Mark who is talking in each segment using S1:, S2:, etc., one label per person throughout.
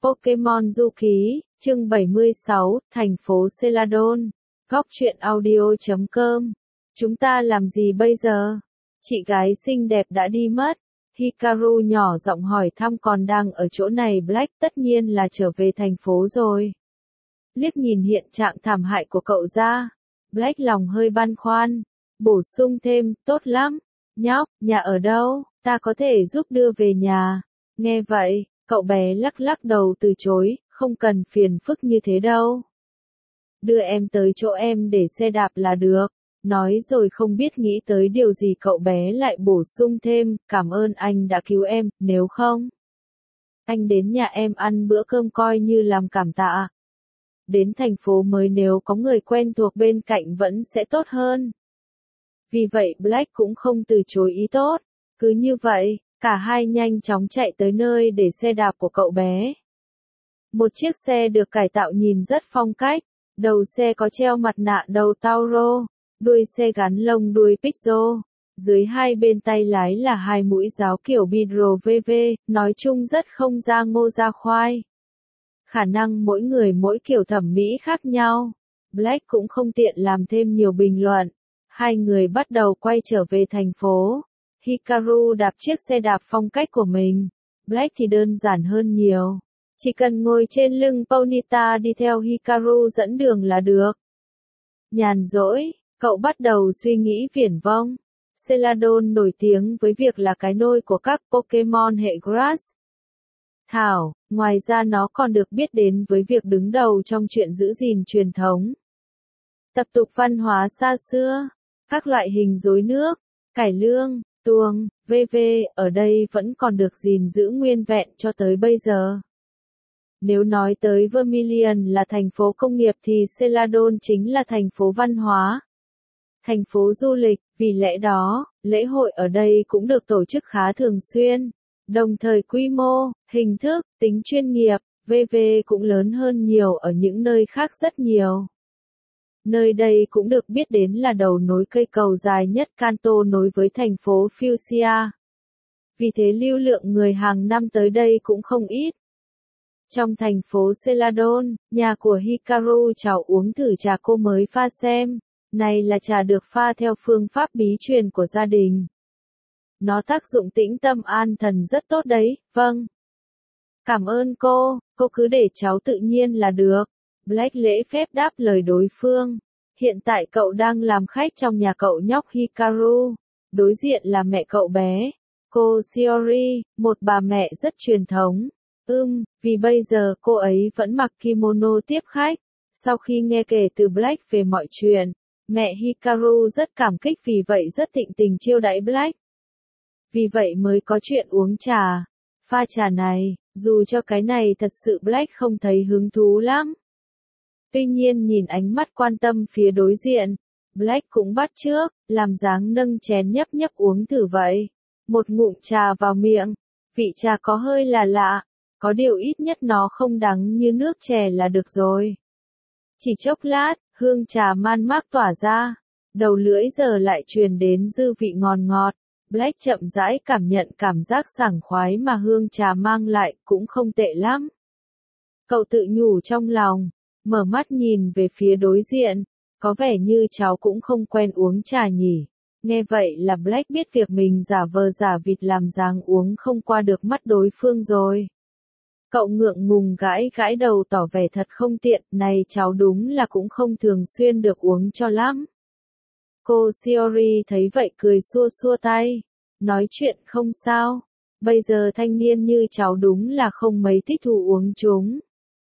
S1: Pokemon Du Ký, chương 76, thành phố Celadon. Góc truyện audio.com. Chúng ta làm gì bây giờ? Chị gái xinh đẹp đã đi mất. Hikaru nhỏ giọng hỏi thăm còn đang ở chỗ này Black tất nhiên là trở về thành phố rồi. Liếc nhìn hiện trạng thảm hại của cậu ra. Black lòng hơi băn khoăn. Bổ sung thêm, tốt lắm. Nhóc, nhà ở đâu? Ta có thể giúp đưa về nhà. Nghe vậy, cậu bé lắc lắc đầu từ chối, không cần phiền phức như thế đâu. Đưa em tới chỗ em để xe đạp là được. Nói rồi không biết nghĩ tới điều gì cậu bé lại bổ sung thêm, cảm ơn anh đã cứu em, nếu không. Anh đến nhà em ăn bữa cơm coi như làm cảm tạ. Đến thành phố mới nếu có người quen thuộc bên cạnh vẫn sẽ tốt hơn. Vì vậy Black cũng không từ chối ý tốt. Cứ như vậy, cả hai nhanh chóng chạy tới nơi để xe đạp của cậu bé. Một chiếc xe được cải tạo nhìn rất phong cách. Đầu xe có treo mặt nạ đầu Tauro, đuôi xe gắn lông đuôi Pixel. Dưới hai bên tay lái là hai mũi giáo kiểu Bidro VV, nói chung rất không ra ngô ra khoai. Khả năng mỗi người mỗi kiểu thẩm mỹ khác nhau. Black cũng không tiện làm thêm nhiều bình luận. Hai người bắt đầu quay trở về thành phố. Hikaru đạp chiếc xe đạp phong cách của mình. Black thì đơn giản hơn nhiều. Chỉ cần ngồi trên lưng Ponyta đi theo Hikaru dẫn đường là được. Nhàn rỗi, cậu bắt đầu suy nghĩ viển vông. Celadon nổi tiếng với việc là cái nôi của các Pokemon hệ Grass. Thảo, ngoài ra nó còn được biết đến với việc đứng đầu trong chuyện giữ gìn truyền thống. Tập tục văn hóa xa xưa, các loại hình rối nước, cải lương, tuồng, v.v. ở đây vẫn còn được gìn giữ nguyên vẹn cho tới bây giờ. Nếu nói tới Vermilion là thành phố công nghiệp thì Celadon chính là thành phố văn hóa. Thành phố du lịch, vì lẽ đó, lễ hội ở đây cũng được tổ chức khá thường xuyên. Đồng thời quy mô, hình thức, tính chuyên nghiệp, v.v. cũng lớn hơn nhiều ở những nơi khác rất nhiều. Nơi đây cũng được biết đến là đầu nối cây cầu dài nhất Kanto nối với thành phố Fuchsia. Vì thế lưu lượng người hàng năm tới đây cũng không ít. Trong thành phố Celadon, nhà của Hikaru cháu uống thử trà cô mới pha xem. Này là trà được pha theo phương pháp bí truyền của gia đình. Nó tác dụng tĩnh tâm an thần rất tốt đấy, vâng. Cảm ơn cô cứ để cháu tự nhiên là được. Black lễ phép đáp lời đối phương. Hiện tại cậu đang làm khách trong nhà cậu nhóc Hikaru. Đối diện là mẹ cậu bé. Cô Shiori, một bà mẹ rất truyền thống. Vì bây giờ cô ấy vẫn mặc kimono tiếp khách. Sau khi nghe kể từ Black về mọi chuyện, mẹ Hikaru rất cảm kích vì vậy rất thịnh tình chiêu đãi Black. Vì vậy mới có chuyện uống trà. Pha trà này, dù cho cái này thật sự Black không thấy hứng thú lắm. Tuy nhiên nhìn ánh mắt quan tâm phía đối diện, Black cũng bắt chước, làm dáng nâng chén nhấp nhấp uống thử vậy. Một ngụm trà vào miệng, vị trà có hơi là lạ, có điều ít nhất nó không đắng như nước chè là được rồi. Chỉ chốc lát, hương trà man mác tỏa ra, đầu lưỡi giờ lại truyền đến dư vị ngon ngọt. Black chậm rãi cảm nhận cảm giác sảng khoái mà hương trà mang lại, cũng không tệ lắm. Cậu tự nhủ trong lòng, mở mắt nhìn về phía đối diện, có vẻ như cháu cũng không quen uống trà nhỉ. Nghe vậy là Black biết việc mình giả vờ giả vịt làm dáng uống không qua được mắt đối phương rồi. Cậu ngượng ngùng gãi gãi đầu tỏ vẻ thật không tiện, này cháu đúng là cũng không thường xuyên được uống cho lắm. Cô Shiori thấy vậy cười xua xua tay, nói chuyện không sao, bây giờ thanh niên như cháu đúng là không mấy thích thú uống chúng.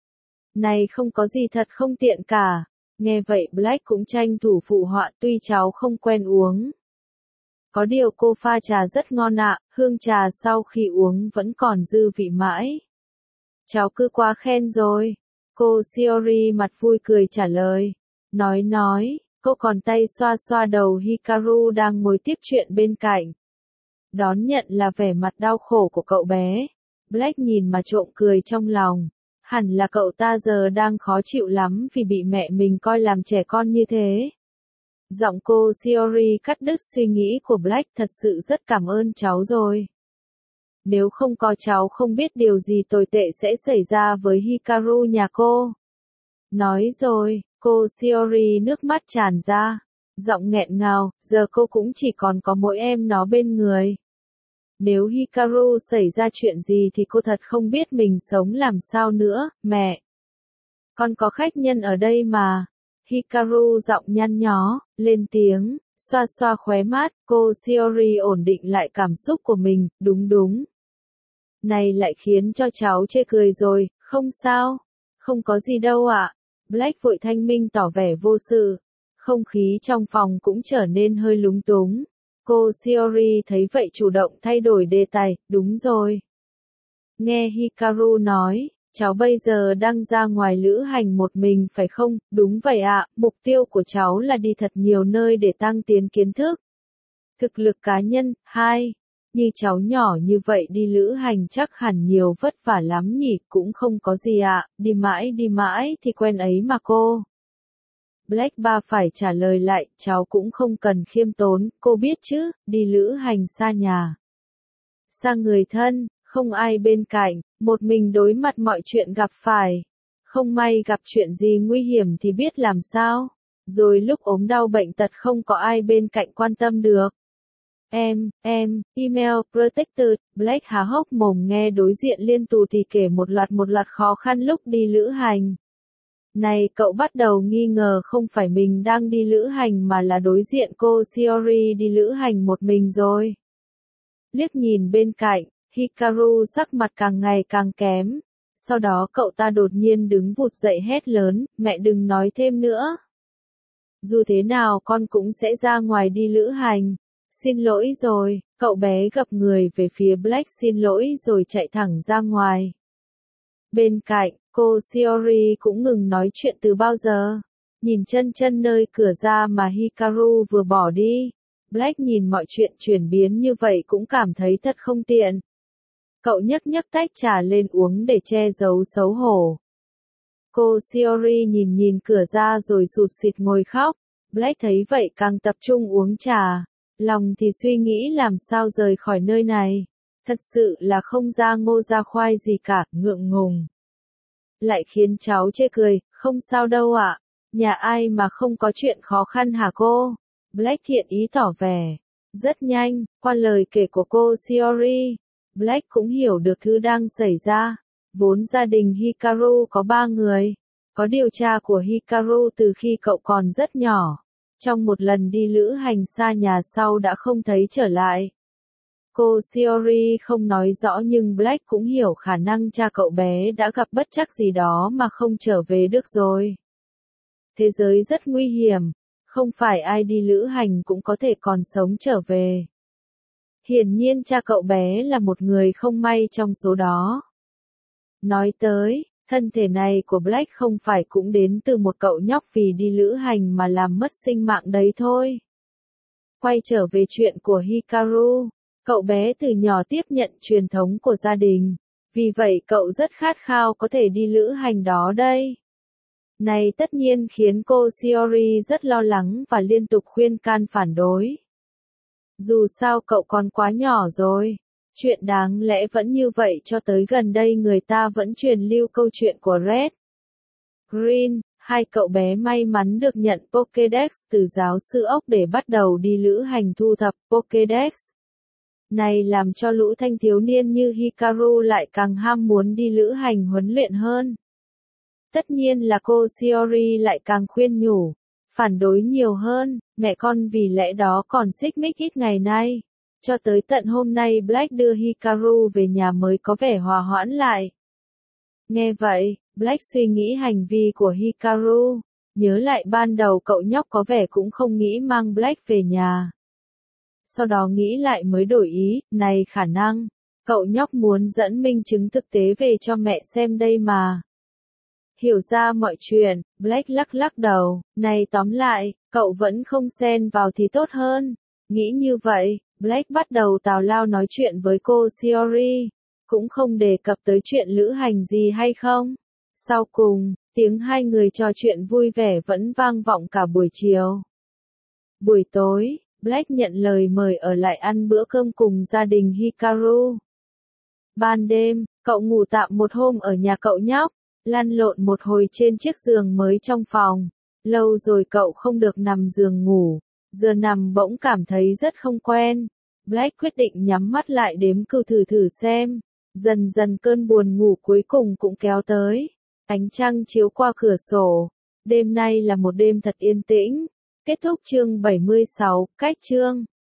S1: Này không có gì thật không tiện cả, nghe vậy Black cũng tranh thủ phụ họa tuy cháu không quen uống. Có điều cô pha trà rất ngon ạ, hương trà sau khi uống vẫn còn dư vị mãi. Cháu cứ quá khen rồi. Cô Shiori mặt vui cười trả lời. Nói, cô còn tay xoa xoa đầu Hikaru đang ngồi tiếp chuyện bên cạnh. Đón nhận là vẻ mặt đau khổ của cậu bé. Black nhìn mà trộm cười trong lòng. Hẳn là cậu ta giờ đang khó chịu lắm vì bị mẹ mình coi làm trẻ con như thế. Giọng cô Shiori cắt đứt suy nghĩ của Black, thật sự rất cảm ơn cháu rồi. Nếu không có cháu không biết điều gì tồi tệ sẽ xảy ra với Hikaru nhà cô. Nói rồi, cô Shiori nước mắt tràn ra. Giọng nghẹn ngào, giờ cô cũng chỉ còn có mỗi em nó bên người. Nếu Hikaru xảy ra chuyện gì thì cô thật không biết mình sống làm sao nữa, mẹ. Con có khách nhân ở đây mà. Hikaru giọng nhăn nhó, lên tiếng, xoa xoa khóe mắt, cô Shiori ổn định lại cảm xúc của mình, đúng. Này lại khiến cho cháu chê cười rồi, không sao. Không có gì đâu ạ. Black vội thanh minh tỏ vẻ vô sự. Không khí trong phòng cũng trở nên hơi lúng túng. Cô Shiori thấy vậy chủ động thay đổi đề tài, đúng rồi. Nghe Hikaru nói, cháu bây giờ đang ra ngoài lữ hành một mình phải không? Đúng vậy ạ, mục tiêu của cháu là đi thật nhiều nơi để tăng tiến kiến thức. Thực lực cá nhân, 2. Như cháu nhỏ như vậy đi lữ hành chắc hẳn nhiều vất vả lắm nhỉ, cũng không có gì ạ, đi mãi thì quen ấy mà cô. Black Ba phải trả lời lại, cháu cũng không cần khiêm tốn, cô biết chứ, đi lữ hành xa nhà. Xa người thân, không ai bên cạnh, một mình đối mặt mọi chuyện gặp phải. Không may gặp chuyện gì nguy hiểm thì biết làm sao. Rồi lúc ốm đau bệnh tật không có ai bên cạnh quan tâm được. Email, Protected, Black há hốc mồm nghe đối diện liên tù thì kể một loạt khó khăn lúc đi lữ hành. Này cậu bắt đầu nghi ngờ không phải mình đang đi lữ hành mà là đối diện cô Shiori đi lữ hành một mình rồi. Liếc nhìn bên cạnh, Hikaru sắc mặt càng ngày càng kém. Sau đó cậu ta đột nhiên đứng vụt dậy hét lớn, mẹ đừng nói thêm nữa. Dù thế nào con cũng sẽ ra ngoài đi lữ hành. Xin lỗi rồi, cậu bé gập người về phía Black xin lỗi rồi chạy thẳng ra ngoài. Bên cạnh, cô Shiori cũng ngừng nói chuyện từ bao giờ. Nhìn chân nơi cửa ra mà Hikaru vừa bỏ đi. Black nhìn mọi chuyện chuyển biến như vậy cũng cảm thấy thật không tiện. Cậu nhấc tách trà lên uống để che giấu xấu hổ. Cô Shiori nhìn cửa ra rồi sụt sịt ngồi khóc. Black thấy vậy càng tập trung uống trà. Lòng thì suy nghĩ làm sao rời khỏi nơi này. Thật sự là không ra ngô ra khoai gì cả, ngượng ngùng. Lại khiến cháu chê cười, không sao đâu ạ. Nhà ai mà không có chuyện khó khăn hả cô? Black thiện ý tỏ vẻ. Rất nhanh, qua lời kể của cô Shiori, Black cũng hiểu được thứ đang xảy ra. Vốn gia đình Hikaru có 3 người. Có điều cha của Hikaru từ khi cậu còn rất nhỏ. Trong một lần đi lữ hành xa nhà sau đã không thấy trở lại. Cô Shiori không nói rõ nhưng Black cũng hiểu khả năng cha cậu bé đã gặp bất trắc gì đó mà không trở về được rồi. Thế giới rất nguy hiểm, không phải ai đi lữ hành cũng có thể còn sống trở về. Hiển nhiên cha cậu bé là một người không may trong số đó. Nói tới, thân thể này của Black không phải cũng đến từ một cậu nhóc vì đi lữ hành mà làm mất sinh mạng đấy thôi. Quay trở về chuyện của Hikaru, cậu bé từ nhỏ tiếp nhận truyền thống của gia đình, vì vậy cậu rất khát khao có thể đi lữ hành đó đây. Này tất nhiên khiến cô Shiori rất lo lắng và liên tục khuyên can phản đối. Dù sao cậu còn quá nhỏ rồi. Chuyện đáng lẽ vẫn như vậy cho tới gần đây người ta vẫn truyền lưu câu chuyện của Red Green, hai cậu bé may mắn được nhận Pokédex từ giáo sư ốc để bắt đầu đi lữ hành thu thập Pokédex. Này làm cho lũ thanh thiếu niên như Hikaru lại càng ham muốn đi lữ hành huấn luyện hơn. Tất nhiên là cô Shiori lại càng khuyên nhủ, phản đối nhiều hơn, mẹ con vì lẽ đó còn xích mích ít ngày nay. Cho tới tận hôm nay Black đưa Hikaru về nhà mới có vẻ hòa hoãn lại. Nghe vậy, Black suy nghĩ hành vi của Hikaru, nhớ lại ban đầu cậu nhóc có vẻ cũng không nghĩ mang Black về nhà. Sau đó nghĩ lại mới đổi ý, này khả năng, cậu nhóc muốn dẫn minh chứng thực tế về cho mẹ xem đây mà. Hiểu ra mọi chuyện, Black lắc đầu, này tóm lại, cậu vẫn không xen vào thì tốt hơn. Nghĩ như vậy, Black bắt đầu tào lao nói chuyện với cô Shiori, cũng không đề cập tới chuyện lữ hành gì hay không. Sau cùng, tiếng hai người trò chuyện vui vẻ vẫn vang vọng cả buổi chiều. Buổi tối, Black nhận lời mời ở lại ăn bữa cơm cùng gia đình Hikaru. Ban đêm, cậu ngủ tạm một hôm ở nhà cậu nhóc, lăn lộn một hồi trên chiếc giường mới trong phòng. Lâu rồi cậu không được nằm giường ngủ, giờ nằm bỗng cảm thấy rất không quen. Black quyết định nhắm mắt lại đếm cừu thử thử xem. Dần dần cơn buồn ngủ cuối cùng cũng kéo tới. Ánh trăng chiếu qua cửa sổ. Đêm nay là một đêm thật yên tĩnh. Kết thúc chương 76, cách chương.